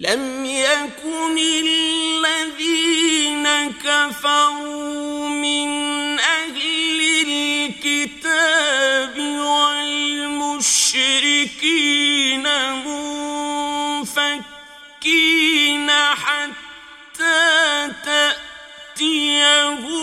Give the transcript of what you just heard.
لم يكن الذين كفروا من أهل الكتاب والمشركين منفكين حتى تأتيهم